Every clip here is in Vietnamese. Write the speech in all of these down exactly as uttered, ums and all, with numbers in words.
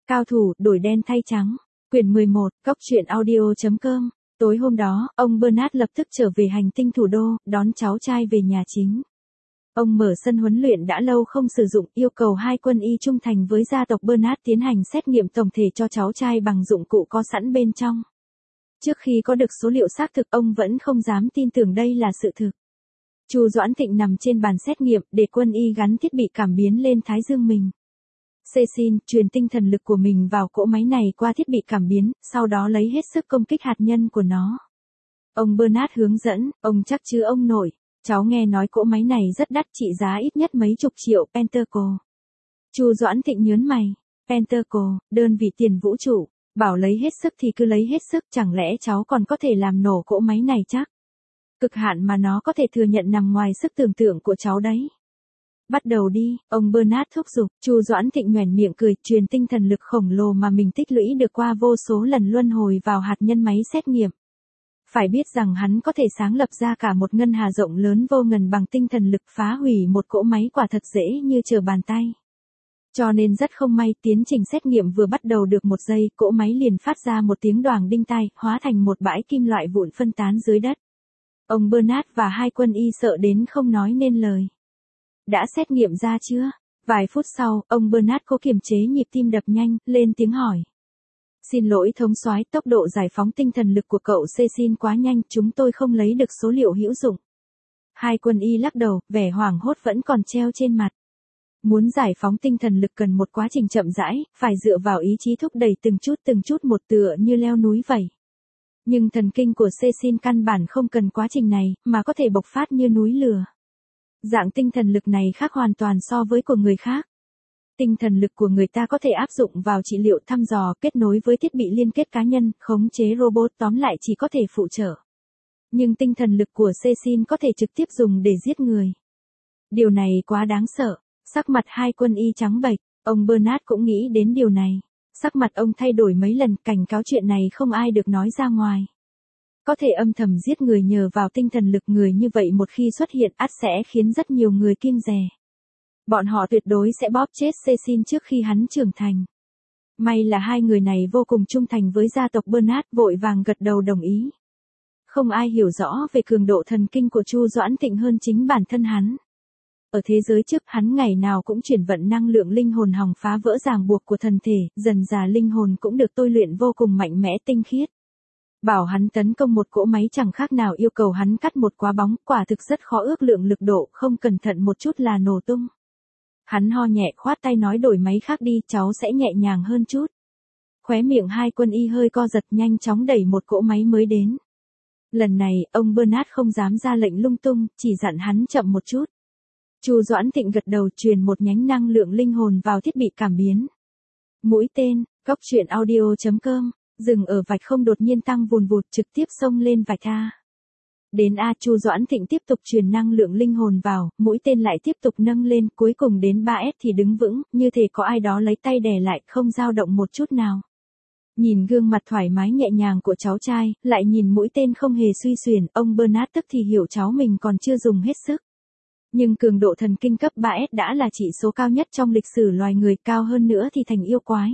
Cao thủ, đổi đen thay trắng. Quyển mười một, Cóc truyện audio chấm com. Tối hôm đó, ông Bernard lập tức trở về hành tinh thủ đô, đón cháu trai về nhà chính. Ông mở sân huấn luyện đã lâu không sử dụng, yêu cầu hai quân y trung thành với gia tộc Bernard tiến hành xét nghiệm tổng thể cho cháu trai bằng dụng cụ có sẵn bên trong. Trước khi có được số liệu xác thực, ông vẫn không dám tin tưởng đây là sự thực. Chu Doãn Thịnh nằm trên bàn xét nghiệm, để quân y gắn thiết bị cảm biến lên thái dương mình. Cecil truyền tinh thần lực của mình vào cỗ máy này qua thiết bị cảm biến, sau đó lấy hết sức công kích hạt nhân của nó. Ông Bernard hướng dẫn, ông chắc chứ ông nội, cháu nghe nói cỗ máy này rất đắt, trị giá ít nhất mấy chục triệu pentacle. Chu Doãn Thịnh nhớn mày, pentacle, đơn vị tiền vũ trụ, bảo lấy hết sức thì cứ lấy hết sức, chẳng lẽ cháu còn có thể làm nổ cỗ máy này chắc? Cực hạn mà nó có thể thừa nhận nằm ngoài sức tưởng tượng của cháu đấy. Bắt đầu đi, ông Bernard thúc giục. Chu Doãn Thịnh nhoẻn miệng cười, truyền tinh thần lực khổng lồ mà mình tích lũy được qua vô số lần luân hồi vào hạt nhân máy xét nghiệm. Phải biết rằng hắn có thể sáng lập ra cả một ngân hà rộng lớn vô ngần bằng tinh thần lực, phá hủy một cỗ máy quả thật dễ như trở bàn tay. Cho nên rất không may, tiến trình xét nghiệm vừa bắt đầu được một giây, cỗ máy liền phát ra một tiếng đoàng đinh tai, hóa thành một bãi kim loại vụn phân tán dưới đất. Ông Bernard và hai quân y sợ đến không nói nên lời. Đã xét nghiệm ra chưa? Vài phút sau, ông Bernard cố kiềm chế nhịp tim đập nhanh, lên tiếng hỏi. Xin lỗi thống soái, tốc độ giải phóng tinh thần lực của cậu Cecil quá nhanh, chúng tôi không lấy được số liệu hữu dụng. Hai quân y lắc đầu, vẻ hoảng hốt vẫn còn treo trên mặt. Muốn giải phóng tinh thần lực cần một quá trình chậm rãi, phải dựa vào ý chí thúc đẩy từng chút từng chút một, tựa như leo núi vậy. Nhưng thần kinh của Cecil căn bản không cần quá trình này, mà có thể bộc phát như núi lửa. Dạng tinh thần lực này khác hoàn toàn so với của người khác. Tinh thần lực của người ta có thể áp dụng vào trị liệu, thăm dò, kết nối với thiết bị liên kết cá nhân, khống chế robot, tóm lại chỉ có thể phụ trợ. Nhưng tinh thần lực của Cecil có thể trực tiếp dùng để giết người. Điều này quá đáng sợ. Sắc mặt hai quân y trắng bệch, ông Bernard cũng nghĩ đến điều này. Sắc mặt ông thay đổi mấy lần, cảnh cáo chuyện này không ai được nói ra ngoài. Có thể âm thầm giết người nhờ vào tinh thần lực, người như vậy một khi xuất hiện ắt sẽ khiến rất nhiều người kiêng dè. Bọn họ tuyệt đối sẽ bóp chết Cecil trước khi hắn trưởng thành. May là hai người này vô cùng trung thành với gia tộc Bernard, vội vàng gật đầu đồng ý. Không ai hiểu rõ về cường độ thần kinh của Chu Doãn Thịnh hơn chính bản thân hắn. Ở thế giới trước, hắn ngày nào cũng chuyển vận năng lượng linh hồn hòng phá vỡ ràng buộc của thân thể, dần dà linh hồn cũng được tôi luyện vô cùng mạnh mẽ tinh khiết. Bảo hắn tấn công một cỗ máy chẳng khác nào yêu cầu hắn cắt một quả bóng, quả thực rất khó ước lượng lực độ, không cẩn thận một chút là nổ tung. Hắn ho nhẹ khoát tay nói đổi máy khác đi, cháu sẽ nhẹ nhàng hơn chút. Khóe miệng hai quân y hơi co giật, nhanh chóng đẩy một cỗ máy mới đến. Lần này, ông Bernard không dám ra lệnh lung tung, chỉ dặn hắn chậm một chút. Chu Doãn Thịnh gật đầu, truyền một nhánh năng lượng linh hồn vào thiết bị cảm biến. Mũi tên, Cóc truyện audio chấm com. Dừng ở vạch không đột nhiên tăng vùn vụt, trực tiếp xông lên vạch A. Đến A, Chu Doãn Thịnh tiếp tục truyền năng lượng linh hồn vào, mũi tên lại tiếp tục nâng lên, cuối cùng đến ba S thì đứng vững, như thể có ai đó lấy tay đè lại, không dao động một chút nào. Nhìn gương mặt thoải mái nhẹ nhàng của cháu trai, lại nhìn mũi tên không hề suy xuyển, ông Bernard tức thì hiểu cháu mình còn chưa dùng hết sức. Nhưng cường độ thần kinh cấp ba S đã là chỉ số cao nhất trong lịch sử loài người, cao hơn nữa thì thành yêu quái.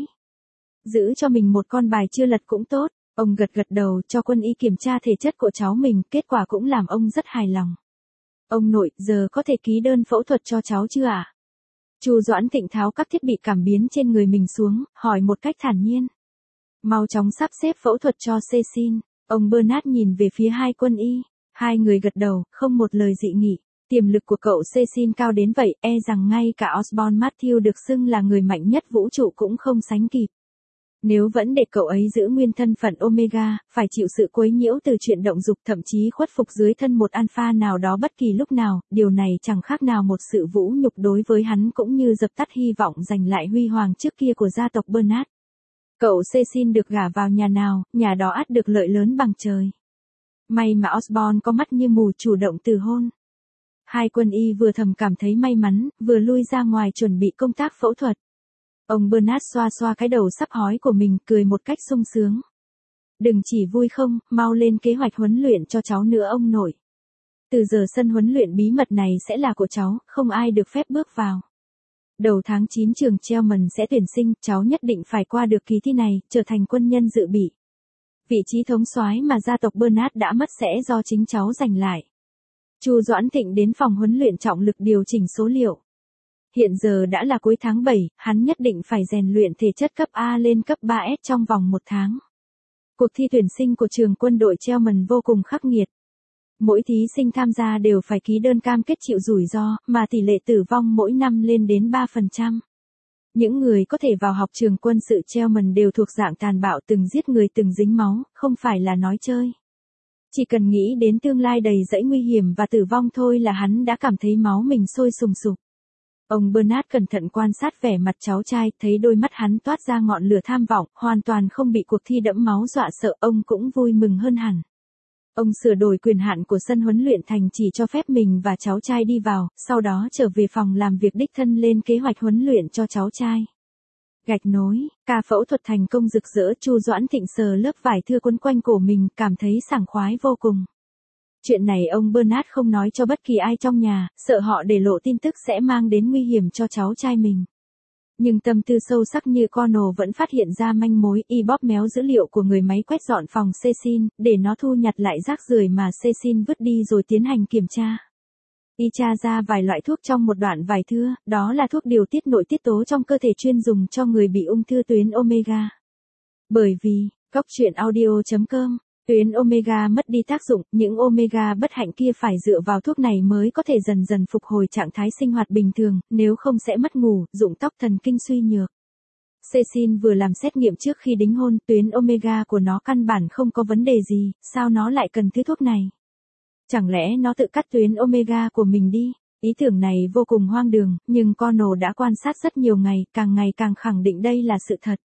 Giữ cho mình một con bài chưa lật cũng tốt. Ông gật gật đầu, cho quân y kiểm tra thể chất của cháu mình, kết quả cũng làm ông rất hài lòng. Ông nội, giờ có thể ký đơn phẫu thuật cho cháu chưa ạ? Chu Doãn Thịnh tháo các thiết bị cảm biến trên người mình xuống, hỏi một cách thản nhiên. Mau chóng sắp xếp phẫu thuật cho Cecil. Ông Bernard nhìn về phía hai quân y. Hai người gật đầu, không một lời dị nghị. Tiềm lực của cậu Cecil cao đến vậy, e rằng ngay cả Osborn Matthew được xưng là người mạnh nhất vũ trụ cũng không sánh kịp. Nếu vẫn để cậu ấy giữ nguyên thân phận Omega, phải chịu sự quấy nhiễu từ chuyện động dục, thậm chí khuất phục dưới thân một alpha nào đó bất kỳ lúc nào, điều này chẳng khác nào một sự vũ nhục đối với hắn, cũng như dập tắt hy vọng giành lại huy hoàng trước kia của gia tộc Bernard. Cậu Cecil được gả vào nhà nào, nhà đó ắt được lợi lớn bằng trời. May mà Osborn có mắt như mù, chủ động từ hôn. Hai quân y vừa thầm cảm thấy may mắn, vừa lui ra ngoài chuẩn bị công tác phẫu thuật. Ông Bernard xoa xoa cái đầu sắp hói của mình, cười một cách sung sướng. Đừng chỉ vui không, mau lên kế hoạch huấn luyện cho cháu nữa ông nội. Từ giờ sân huấn luyện bí mật này sẽ là của cháu, không ai được phép bước vào. Đầu tháng chín trường Chelmsford sẽ tuyển sinh, cháu nhất định phải qua được kỳ thi này, trở thành quân nhân dự bị. Vị trí thống soái mà gia tộc Bernard đã mất sẽ do chính cháu giành lại. Chu Doãn Thịnh đến phòng huấn luyện trọng lực điều chỉnh số liệu. Hiện giờ đã là cuối tháng bảy, hắn nhất định phải rèn luyện thể chất cấp A lên cấp ba S trong vòng một tháng. Cuộc thi tuyển sinh của trường quân đội Chelmsford vô cùng khắc nghiệt. Mỗi thí sinh tham gia đều phải ký đơn cam kết chịu rủi ro, mà tỷ lệ tử vong mỗi năm lên đến ba phần trăm. Những người có thể vào học trường quân sự Chelmsford đều thuộc dạng tàn bạo, từng giết người từng dính máu, không phải là nói chơi. Chỉ cần nghĩ đến tương lai đầy rẫy nguy hiểm và tử vong thôi là hắn đã cảm thấy máu mình sôi sùng sục. Ông Bernard cẩn thận quan sát vẻ mặt cháu trai, thấy đôi mắt hắn toát ra ngọn lửa tham vọng, hoàn toàn không bị cuộc thi đẫm máu dọa sợ, ông cũng vui mừng hơn hẳn. Ông sửa đổi quyền hạn của sân huấn luyện thành chỉ cho phép mình và cháu trai đi vào, sau đó trở về phòng làm việc đích thân lên kế hoạch huấn luyện cho cháu trai. Gạch nối, ca phẫu thuật thành công rực rỡ, Chu Doãn Thịnh sờ lớp vải thưa quấn quanh cổ mình, cảm thấy sảng khoái vô cùng. Chuyện này ông Bernard không nói cho bất kỳ ai trong nhà, sợ họ để lộ tin tức sẽ mang đến nguy hiểm cho cháu trai mình. Nhưng tâm tư sâu sắc như Connell vẫn phát hiện ra manh mối, y bóp méo dữ liệu của người máy quét dọn phòng Cecil, để nó thu nhặt lại rác rưởi mà Cecil vứt đi rồi tiến hành kiểm tra. Y tra ra vài loại thuốc trong một đoạn vải thưa, đó là thuốc điều tiết nội tiết tố trong cơ thể chuyên dùng cho người bị ung thư tuyến omega. Bởi vì, góc truyện audio chấm com, tuyến omega mất đi tác dụng, những omega bất hạnh kia phải dựa vào thuốc này mới có thể dần dần phục hồi trạng thái sinh hoạt bình thường, nếu không sẽ mất ngủ, rụng tóc, thần kinh suy nhược. Cecil vừa làm xét nghiệm trước khi đính hôn, tuyến omega của nó căn bản không có vấn đề gì, sao nó lại cần thứ thuốc này? Chẳng lẽ nó tự cắt tuyến omega của mình đi? Ý tưởng này vô cùng hoang đường, nhưng Connell đã quan sát rất nhiều ngày, càng ngày càng khẳng định đây là sự thật.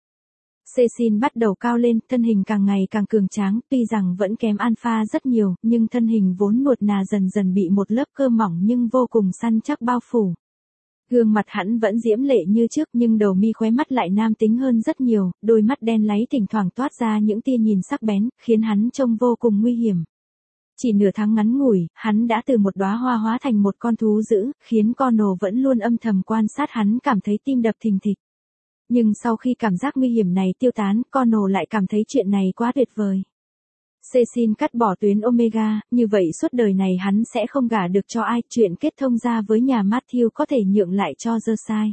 Cecil bắt đầu cao lên, thân hình càng ngày càng cường tráng, tuy rằng vẫn kém Alpha rất nhiều, nhưng thân hình vốn nuột nà dần dần bị một lớp cơ mỏng nhưng vô cùng săn chắc bao phủ. Gương mặt hắn vẫn diễm lệ như trước nhưng đầu mi khóe mắt lại nam tính hơn rất nhiều, đôi mắt đen láy thỉnh thoảng toát ra những tia nhìn sắc bén, khiến hắn trông vô cùng nguy hiểm. Chỉ nửa tháng ngắn ngủi, hắn đã từ một đóa hoa hóa thành một con thú dữ, khiến Connell vẫn luôn âm thầm quan sát hắn cảm thấy tim đập thình thịch. Nhưng sau khi cảm giác nguy hiểm này tiêu tán, Connell lại cảm thấy chuyện này quá tuyệt vời. Cecil cắt bỏ tuyến omega, như vậy suốt đời này hắn sẽ không gả được cho ai, chuyện kết thông ra với nhà Matthew có thể nhượng lại cho Josiah.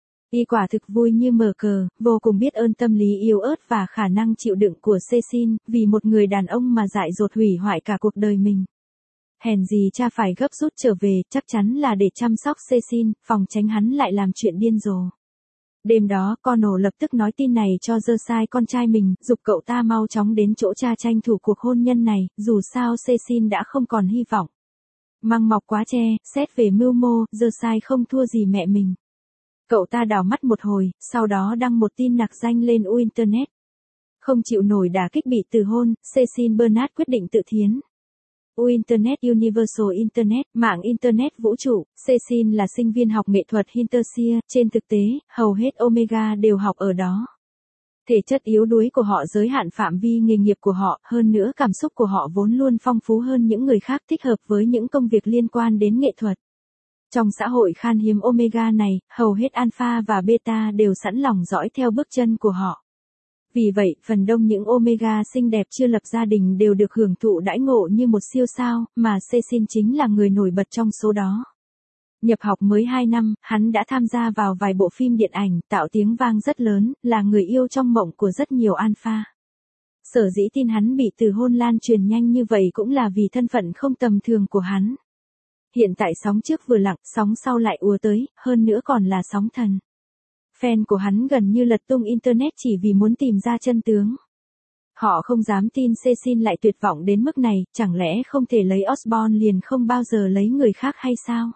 Y quả thực vui như mở cờ, vô cùng biết ơn tâm lý yếu ớt và khả năng chịu đựng của Cecil, vì một người đàn ông mà dại dột hủy hoại cả cuộc đời mình. Hèn gì cha phải gấp rút trở về, chắc chắn là để chăm sóc Cecil, phòng tránh hắn lại làm chuyện điên rồ. Đêm đó, Connell lập tức nói tin này cho Josiah con trai mình, giục cậu ta mau chóng đến chỗ cha tranh thủ cuộc hôn nhân này, dù sao Cecil đã không còn hy vọng. Măng mọc quá tre, xét về mưu mô, Josiah không thua gì mẹ mình. Cậu ta đảo mắt một hồi, sau đó đăng một tin nặc danh lên U Internet. Không chịu nổi đả kích bị từ hôn, Cecil Bernard quyết định tự thiến. U Internet Universal Internet, mạng Internet vũ trụ, Cecil là sinh viên học nghệ thuật Hinterseer, trên thực tế, hầu hết Omega đều học ở đó. Thể chất yếu đuối của họ giới hạn phạm vi nghề nghiệp của họ, hơn nữa cảm xúc của họ vốn luôn phong phú hơn những người khác, thích hợp với những công việc liên quan đến nghệ thuật. Trong xã hội khan hiếm Omega này, hầu hết Alpha và Beta đều sẵn lòng dõi theo bước chân của họ. Vì vậy, phần đông những Omega xinh đẹp chưa lập gia đình đều được hưởng thụ đãi ngộ như một siêu sao, mà Cecil chính là người nổi bật trong số đó. Nhập học mới hai năm, hắn đã tham gia vào vài bộ phim điện ảnh, tạo tiếng vang rất lớn, là người yêu trong mộng của rất nhiều Alpha. Sở dĩ tin hắn bị từ hôn lan truyền nhanh như vậy cũng là vì thân phận không tầm thường của hắn. Hiện tại sóng trước vừa lặng, sóng sau lại ùa tới, hơn nữa còn là sóng thần. Fan của hắn gần như lật tung Internet chỉ vì muốn tìm ra chân tướng. Họ không dám tin Cecil lại tuyệt vọng đến mức này, chẳng lẽ không thể lấy Osborne liền không bao giờ lấy người khác hay sao?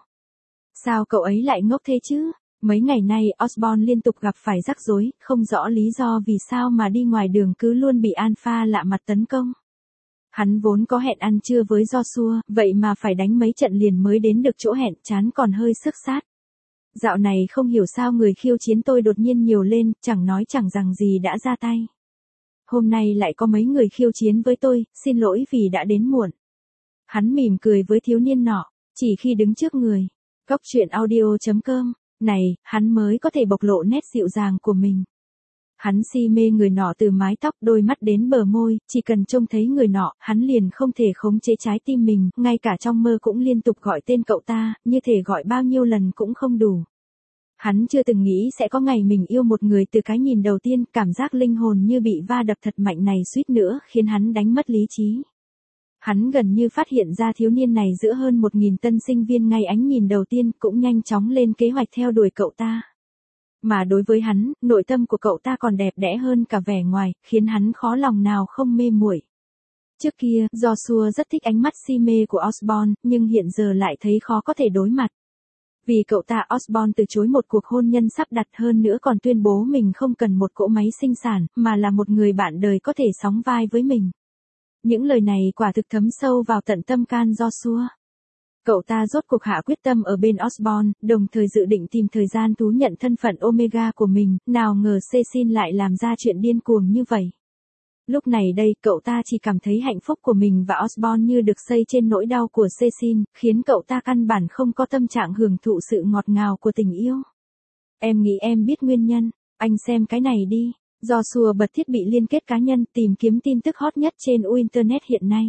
Sao cậu ấy lại ngốc thế chứ? Mấy ngày nay Osborne liên tục gặp phải rắc rối, không rõ lý do vì sao mà đi ngoài đường cứ luôn bị Alpha lạ mặt tấn công. Hắn vốn có hẹn ăn trưa với Joshua, vậy mà phải đánh mấy trận liền mới đến được chỗ hẹn, chán còn hơi sức sát. Dạo này không hiểu sao người khiêu chiến tôi đột nhiên nhiều lên, chẳng nói chẳng rằng gì đã ra tay. Hôm nay lại có mấy người khiêu chiến với tôi, xin lỗi vì đã đến muộn. Hắn mỉm cười với thiếu niên nọ, chỉ khi đứng trước người. Góc truyện audio chấm com này, hắn mới có thể bộc lộ nét dịu dàng của mình. Hắn si mê người nọ từ mái tóc đôi mắt đến bờ môi, chỉ cần trông thấy người nọ, hắn liền không thể khống chế trái tim mình, ngay cả trong mơ cũng liên tục gọi tên cậu ta, như thể gọi bao nhiêu lần cũng không đủ. Hắn chưa từng nghĩ sẽ có ngày mình yêu một người từ cái nhìn đầu tiên, cảm giác linh hồn như bị va đập thật mạnh này suýt nữa khiến hắn đánh mất lý trí. Hắn gần như phát hiện ra thiếu niên này giữa hơn một nghìn tân sinh viên ngay ánh nhìn đầu tiên cũng nhanh chóng lên kế hoạch theo đuổi cậu ta. Mà đối với hắn, nội tâm của cậu ta còn đẹp đẽ hơn cả vẻ ngoài, khiến hắn khó lòng nào không mê muội. Trước kia, Joshua rất thích ánh mắt si mê của Osborne, nhưng hiện giờ lại thấy khó có thể đối mặt. Vì cậu ta Osborne từ chối một cuộc hôn nhân sắp đặt hơn nữa còn tuyên bố mình không cần một cỗ máy sinh sản, mà là một người bạn đời có thể sóng vai với mình. Những lời này quả thực thấm sâu vào tận tâm can Joshua. Cậu ta rốt cuộc hạ quyết tâm ở bên Osborne, đồng thời dự định tìm thời gian thú nhận thân phận Omega của mình, nào ngờ Cecil lại làm ra chuyện điên cuồng như vậy. Lúc này đây, cậu ta chỉ cảm thấy hạnh phúc của mình và Osborne như được xây trên nỗi đau của Cecil, khiến cậu ta căn bản không có tâm trạng hưởng thụ sự ngọt ngào của tình yêu. Em nghĩ em biết nguyên nhân, anh xem cái này đi. Joshua bật thiết bị liên kết cá nhân tìm kiếm tin tức hot nhất trên Internet hiện nay.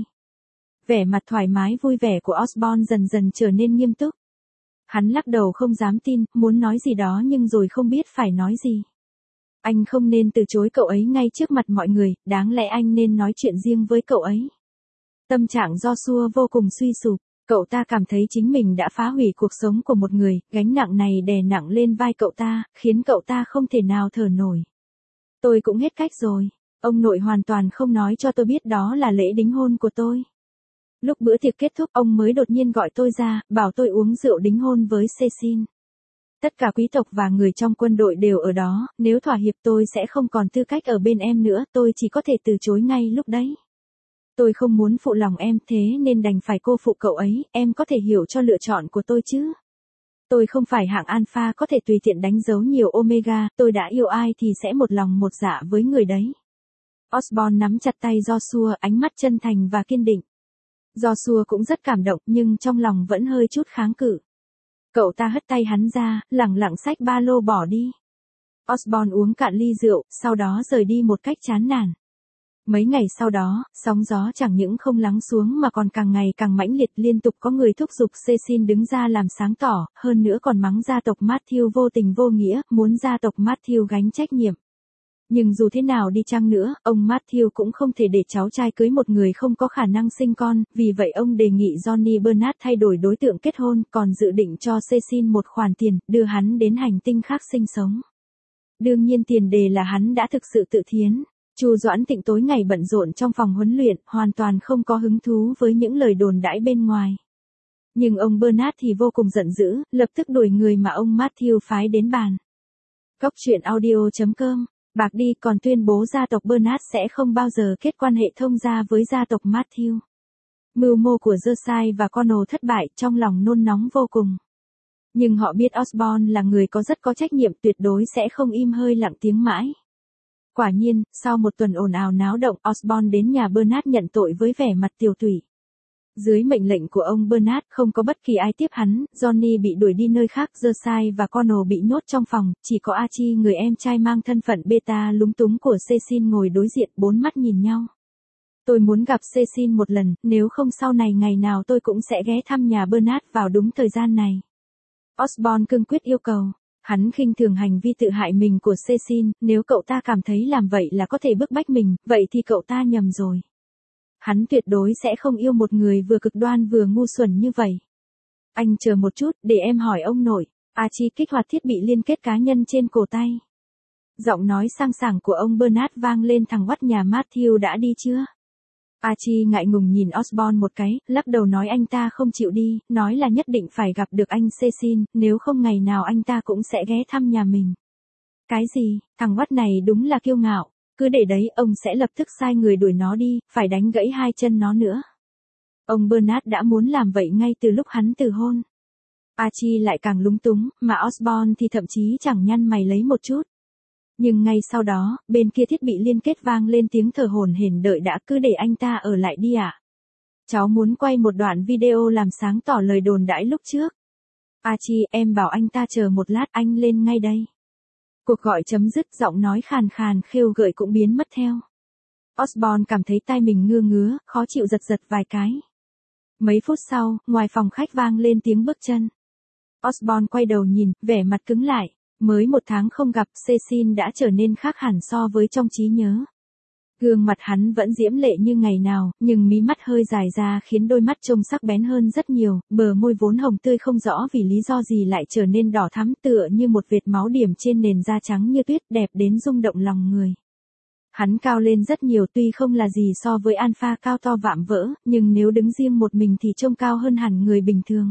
Vẻ mặt thoải mái vui vẻ của Osborne dần dần trở nên nghiêm túc. Hắn lắc đầu không dám tin, muốn nói gì đó nhưng rồi không biết phải nói gì. Anh không nên từ chối cậu ấy ngay trước mặt mọi người, đáng lẽ anh nên nói chuyện riêng với cậu ấy. Tâm trạng Joshua vô cùng suy sụp, cậu ta cảm thấy chính mình đã phá hủy cuộc sống của một người, gánh nặng này đè nặng lên vai cậu ta, khiến cậu ta không thể nào thở nổi. Tôi cũng hết cách rồi, ông nội hoàn toàn không nói cho tôi biết đó là lễ đính hôn của tôi. Lúc bữa tiệc kết thúc ông mới đột nhiên gọi tôi ra, bảo tôi uống rượu đính hôn với Cecil. Tất cả quý tộc và người trong quân đội đều ở đó, nếu thỏa hiệp tôi sẽ không còn tư cách ở bên em nữa, tôi chỉ có thể từ chối ngay lúc đấy. Tôi không muốn phụ lòng em thế nên đành phải cô phụ cậu ấy, em có thể hiểu cho lựa chọn của tôi chứ. Tôi không phải hạng alpha có thể tùy tiện đánh dấu nhiều omega, tôi đã yêu ai thì sẽ một lòng một dạ với người đấy. Osborne nắm chặt tay Joshua, ánh mắt chân thành và kiên định. Joshua cũng rất cảm động nhưng trong lòng vẫn hơi chút kháng cự. Cậu ta hất tay hắn ra, lẳng lặng xách ba lô bỏ đi. Osborne uống cạn ly rượu, sau đó rời đi một cách chán nản. Mấy ngày sau đó, sóng gió chẳng những không lắng xuống mà còn càng ngày càng mãnh liệt, liên tục có người thúc giục Cecil đứng ra làm sáng tỏ, hơn nữa còn mắng gia tộc Matthew vô tình vô nghĩa, muốn gia tộc Matthew gánh trách nhiệm. Nhưng dù thế nào đi chăng nữa, ông Matthew cũng không thể để cháu trai cưới một người không có khả năng sinh con, vì vậy ông đề nghị Johnny Bernard thay đổi đối tượng kết hôn, còn dự định cho Cecil một khoản tiền, đưa hắn đến hành tinh khác sinh sống. Đương nhiên tiền đề là hắn đã thực sự tự thiến. Chu Doãn Tịnh tối ngày bận rộn trong phòng huấn luyện, hoàn toàn không có hứng thú với những lời đồn đãi bên ngoài. Nhưng ông Bernard thì vô cùng giận dữ, lập tức đuổi người mà ông Matthew phái đến bàn. Góc truyện audio chấm com, bạc đi, còn tuyên bố gia tộc Bernard sẽ không bao giờ kết quan hệ thông gia với gia tộc Matthew. Mưu mô của Josiah và Connell thất bại, trong lòng nôn nóng vô cùng. Nhưng họ biết Osborne là người có rất có trách nhiệm, tuyệt đối sẽ không im hơi lặng tiếng mãi. Quả nhiên, sau một tuần ồn ào náo động, Osborne đến nhà Bernard nhận tội với vẻ mặt tiều tụy. Dưới mệnh lệnh của ông Bernard, không có bất kỳ ai tiếp hắn, Johnny bị đuổi đi nơi khác, Josiah và Connell bị nhốt trong phòng, chỉ có Archie, người em trai mang thân phận beta lúng túng của Cecil ngồi đối diện, bốn mắt nhìn nhau. Tôi muốn gặp Cecil một lần, nếu không sau này ngày nào tôi cũng sẽ ghé thăm nhà Bernard vào đúng thời gian này. Osborne cương quyết yêu cầu. Hắn khinh thường hành vi tự hại mình của Cecil, nếu cậu ta cảm thấy làm vậy là có thể bức bách mình, vậy thì cậu ta nhầm rồi. Hắn tuyệt đối sẽ không yêu một người vừa cực đoan vừa ngu xuẩn như vậy. Anh chờ một chút, để em hỏi ông nội. Archie kích hoạt thiết bị liên kết cá nhân trên cổ tay. Giọng nói sang sảng của ông Bernard vang lên, thằng oắt nhà Matthew đã đi chưa? Archie ngại ngùng nhìn Osborne một cái, lắc đầu nói anh ta không chịu đi, nói là nhất định phải gặp được anh Cecil, nếu không ngày nào anh ta cũng sẽ ghé thăm nhà mình. Cái gì, thằng oắt này đúng là kiêu ngạo, cứ để đấy, ông sẽ lập tức sai người đuổi nó đi, phải đánh gãy hai chân nó nữa. Ông Bernard đã muốn làm vậy ngay từ lúc hắn từ hôn. Archie lại càng lúng túng, mà Osborne thì thậm chí chẳng nhăn mày lấy một chút. Nhưng ngay sau đó, bên kia thiết bị liên kết vang lên tiếng thở hổn hển, đợi đã, cứ để anh ta ở lại đi ạ. À? Cháu muốn quay một đoạn video làm sáng tỏ lời đồn đãi lúc trước. Archie, em bảo anh ta chờ một lát, anh lên ngay đây. Cuộc gọi chấm dứt, giọng nói khàn khàn khêu gợi cũng biến mất theo. Osborne cảm thấy tai mình ngưa ngứa, khó chịu giật giật vài cái. Mấy phút sau, ngoài phòng khách vang lên tiếng bước chân. Osborne quay đầu nhìn, vẻ mặt cứng lại. Mới một tháng không gặp, Cecil đã trở nên khác hẳn so với trong trí nhớ. Gương mặt hắn vẫn diễm lệ như ngày nào, nhưng mí mắt hơi dài ra khiến đôi mắt trông sắc bén hơn rất nhiều, bờ môi vốn hồng tươi không rõ vì lý do gì lại trở nên đỏ thắm tựa như một vệt máu điểm trên nền da trắng như tuyết, đẹp đến rung động lòng người. Hắn cao lên rất nhiều, tuy không là gì so với Alpha cao to vạm vỡ, nhưng nếu đứng riêng một mình thì trông cao hơn hẳn người bình thường.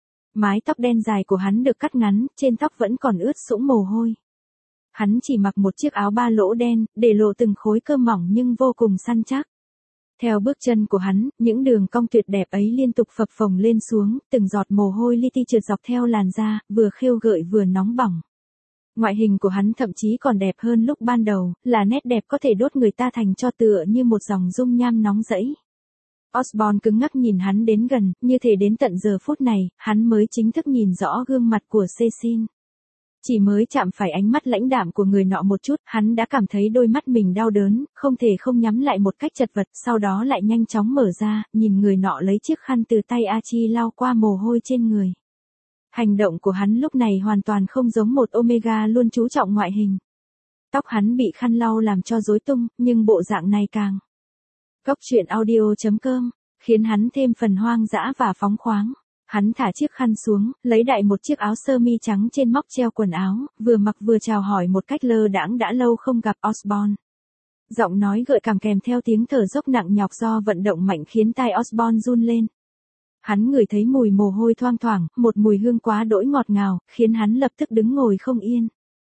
Mái tóc đen dài của hắn được cắt ngắn, trên tóc vẫn còn ướt sũng mồ hôi. Hắn chỉ mặc một chiếc áo ba lỗ đen, để lộ từng khối cơ mỏng nhưng vô cùng săn chắc. Theo bước chân của hắn, những đường cong tuyệt đẹp ấy liên tục phập phồng lên xuống, từng giọt mồ hôi li ti trượt dọc theo làn da, vừa khêu gợi vừa nóng bỏng. Ngoại hình của hắn thậm chí còn đẹp hơn lúc ban đầu, là nét đẹp có thể đốt người ta thành tro tựa như một dòng dung nham nóng rẫy. Osborne cứng ngắc nhìn hắn đến gần, như thể đến tận giờ phút này, hắn mới chính thức nhìn rõ gương mặt của Cecil. Chỉ mới chạm phải ánh mắt lãnh đạm của người nọ một chút, hắn đã cảm thấy đôi mắt mình đau đớn, không thể không nhắm lại một cách chật vật, sau đó lại nhanh chóng mở ra, nhìn người nọ lấy chiếc khăn từ tay Archie lau qua mồ hôi trên người. Hành động của hắn lúc này hoàn toàn không giống một Omega luôn chú trọng ngoại hình. Tóc hắn bị khăn lau làm cho rối tung, nhưng bộ dạng này càng Cốc truyện audio chấm com khiến hắn thêm phần hoang dã và phóng khoáng. Hắn thả chiếc khăn xuống, lấy đại một chiếc áo sơ mi trắng trên móc treo quần áo, vừa mặc vừa chào hỏi một cách lơ đãng đã lâu không gặp Osborne. Giọng nói gợi cảm kèm theo tiếng thở dốc nặng nhọc do vận động mạnh khiến tai Osborne run lên. Hắn ngửi thấy mùi mồ hôi thoang thoảng, một mùi hương quá đỗi ngọt ngào, khiến hắn lập tức đứng ngồi không yên.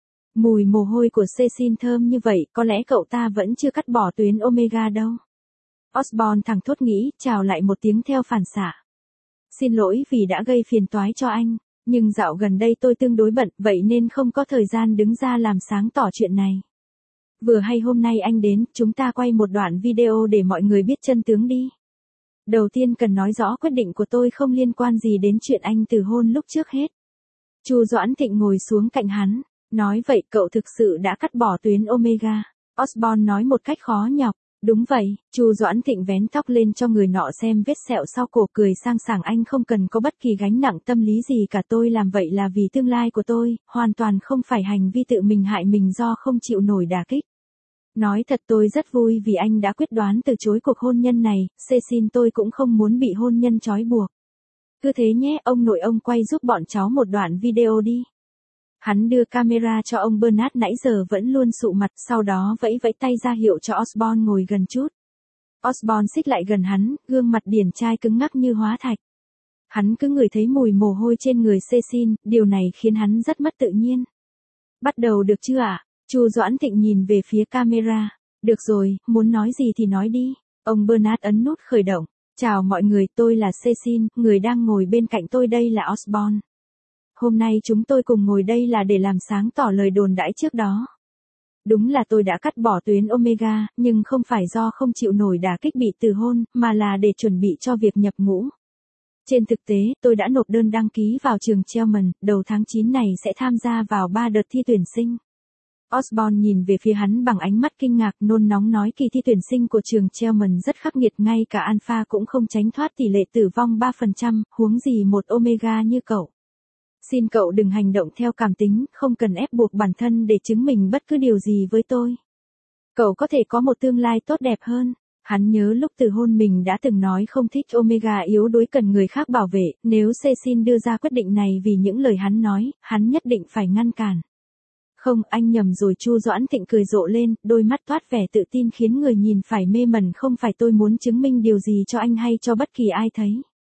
Mùi mồ hôi của Cecil thơm như vậy, có lẽ cậu ta vẫn chưa cắt bỏ tuyến Omega đâu. Osborne thẳng thốt nghĩ, chào lại một tiếng theo phản xạ. Xin lỗi vì đã gây phiền toái cho anh, nhưng dạo gần đây tôi tương đối bận, vậy nên không có thời gian đứng ra làm sáng tỏ chuyện này. Vừa hay hôm nay anh đến, chúng ta quay một đoạn video để mọi người biết chân tướng đi. Đầu tiên cần nói rõ quyết định của tôi không liên quan gì đến chuyện anh từ hôn lúc trước hết. Chu Doãn Thịnh ngồi xuống cạnh hắn, nói vậy cậu thực sự đã cắt bỏ tuyến Omega. Osborne nói một cách khó nhọc. Đúng vậy, Chu Doãn Thịnh vén tóc lên cho người nọ xem vết sẹo sau cổ, cười sang sảng, anh không cần có bất kỳ gánh nặng tâm lý gì cả, tôi làm vậy là vì tương lai của tôi, hoàn toàn không phải hành vi tự mình hại mình do không chịu nổi đả kích. Nói thật tôi rất vui vì anh đã quyết đoán từ chối cuộc hôn nhân này, Cecil tôi cũng không muốn bị hôn nhân trói buộc. Cứ thế nhé, ông nội ông quay giúp bọn cháu một đoạn video đi. Hắn đưa camera cho ông Bernard nãy giờ vẫn luôn sụ mặt, sau đó vẫy vẫy tay ra hiệu cho Osborne ngồi gần chút. Osborne xích lại gần hắn, gương mặt điển trai cứng ngắc như hóa thạch. Hắn cứ ngửi thấy mùi mồ hôi trên người Cecil, điều này khiến hắn rất mất tự nhiên. Bắt đầu được chưa ạ? Chu Doãn Thịnh nhìn về phía camera. Được rồi, muốn nói gì thì nói đi. Ông Bernard ấn nút khởi động. Chào mọi người, tôi là Cecil, người đang ngồi bên cạnh tôi đây là Osborne. Hôm nay chúng tôi cùng ngồi đây là để làm sáng tỏ lời đồn đãi trước đó. Đúng là tôi đã cắt bỏ tuyến Omega, nhưng không phải do không chịu nổi đả kích bị từ hôn, mà là để chuẩn bị cho việc nhập ngũ. Trên thực tế, tôi đã nộp đơn đăng ký vào trường Chelman, đầu tháng chín này sẽ tham gia vào ba đợt thi tuyển sinh. Osborne nhìn về phía hắn bằng ánh mắt kinh ngạc, nôn nóng nói kỳ thi tuyển sinh của trường Chelman rất khắc nghiệt, ngay cả Alpha cũng không tránh thoát tỷ lệ tử vong ba phần trăm, huống gì một Omega như cậu. Xin cậu đừng hành động theo cảm tính, không cần ép buộc bản thân để chứng minh bất cứ điều gì với tôi. Cậu có thể có một tương lai tốt đẹp hơn. Hắn nhớ lúc từ hôn mình đã từng nói không thích Omega yếu đuối cần người khác bảo vệ, nếu Cecil đưa ra quyết định này vì những lời hắn nói, hắn nhất định phải ngăn cản. Không, anh nhầm rồi. Chu Doãn Thịnh cười rộ lên, đôi mắt toát vẻ tự tin khiến người nhìn phải mê mẩn, không phải tôi muốn chứng minh điều gì cho anh hay cho bất kỳ ai thấy.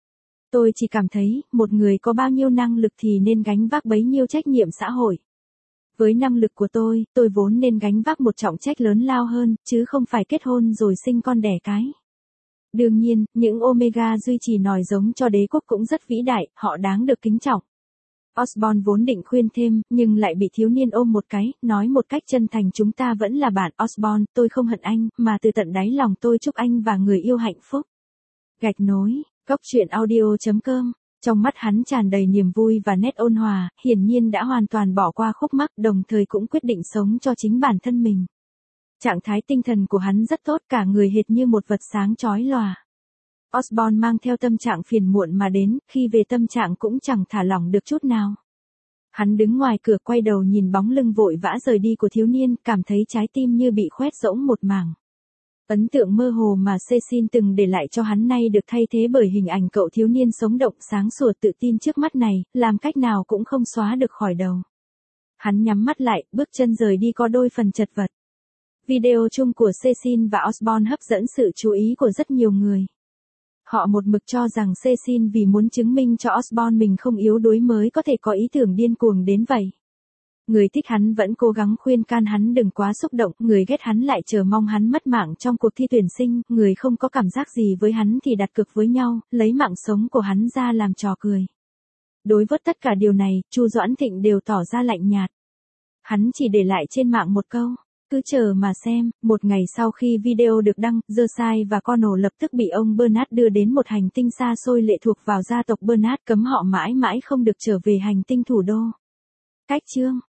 Tôi chỉ cảm thấy, một người có bao nhiêu năng lực thì nên gánh vác bấy nhiêu trách nhiệm xã hội. Với năng lực của tôi, tôi vốn nên gánh vác một trọng trách lớn lao hơn, chứ không phải kết hôn rồi sinh con đẻ cái. Đương nhiên, những Omega duy trì nòi giống cho đế quốc cũng rất vĩ đại, họ đáng được kính trọng. Osborne vốn định khuyên thêm, nhưng lại bị thiếu niên ôm một cái, nói một cách chân thành, chúng ta vẫn là bạn. Osborne, tôi không hận anh, mà từ tận đáy lòng tôi chúc anh và người yêu hạnh phúc. Gạch nối, cốc truyện audio chấm com Trong mắt hắn tràn đầy niềm vui và nét ôn hòa, hiển nhiên đã hoàn toàn bỏ qua khúc mắc, đồng thời cũng quyết định sống cho chính bản thân mình. Trạng thái tinh thần của hắn rất tốt, cả người hệt như một vật sáng chói lòa. Osborn mang theo tâm trạng phiền muộn mà đến, khi về tâm trạng cũng chẳng thả lỏng được chút nào. Hắn đứng ngoài cửa quay đầu nhìn bóng lưng vội vã rời đi của thiếu niên, cảm thấy trái tim như bị khoét rỗng một mảng. Ấn tượng mơ hồ mà Cecil từng để lại cho hắn nay được thay thế bởi hình ảnh cậu thiếu niên sống động sáng sủa tự tin trước mắt này, làm cách nào cũng không xóa được khỏi đầu. Hắn nhắm mắt lại, bước chân rời đi có đôi phần chật vật. Video chung của Cecil và Osborn hấp dẫn sự chú ý của rất nhiều người. Họ một mực cho rằng Cecil vì muốn chứng minh cho Osborn mình không yếu đuối mới có thể có ý tưởng điên cuồng đến vậy. Người thích hắn vẫn cố gắng khuyên can hắn đừng quá xúc động, người ghét hắn lại chờ mong hắn mất mạng trong cuộc thi tuyển sinh, người không có cảm giác gì với hắn thì đặt cược với nhau, lấy mạng sống của hắn ra làm trò cười. Đối với tất cả điều này, Chu Doãn Thịnh đều tỏ ra lạnh nhạt. Hắn chỉ để lại trên mạng một câu, cứ chờ mà xem. Một ngày sau khi video được đăng, Gersai và Connell lập tức bị ông Bernard đưa đến một hành tinh xa xôi lệ thuộc vào gia tộc Bernard, cấm họ mãi mãi không được trở về hành tinh thủ đô. Cách chương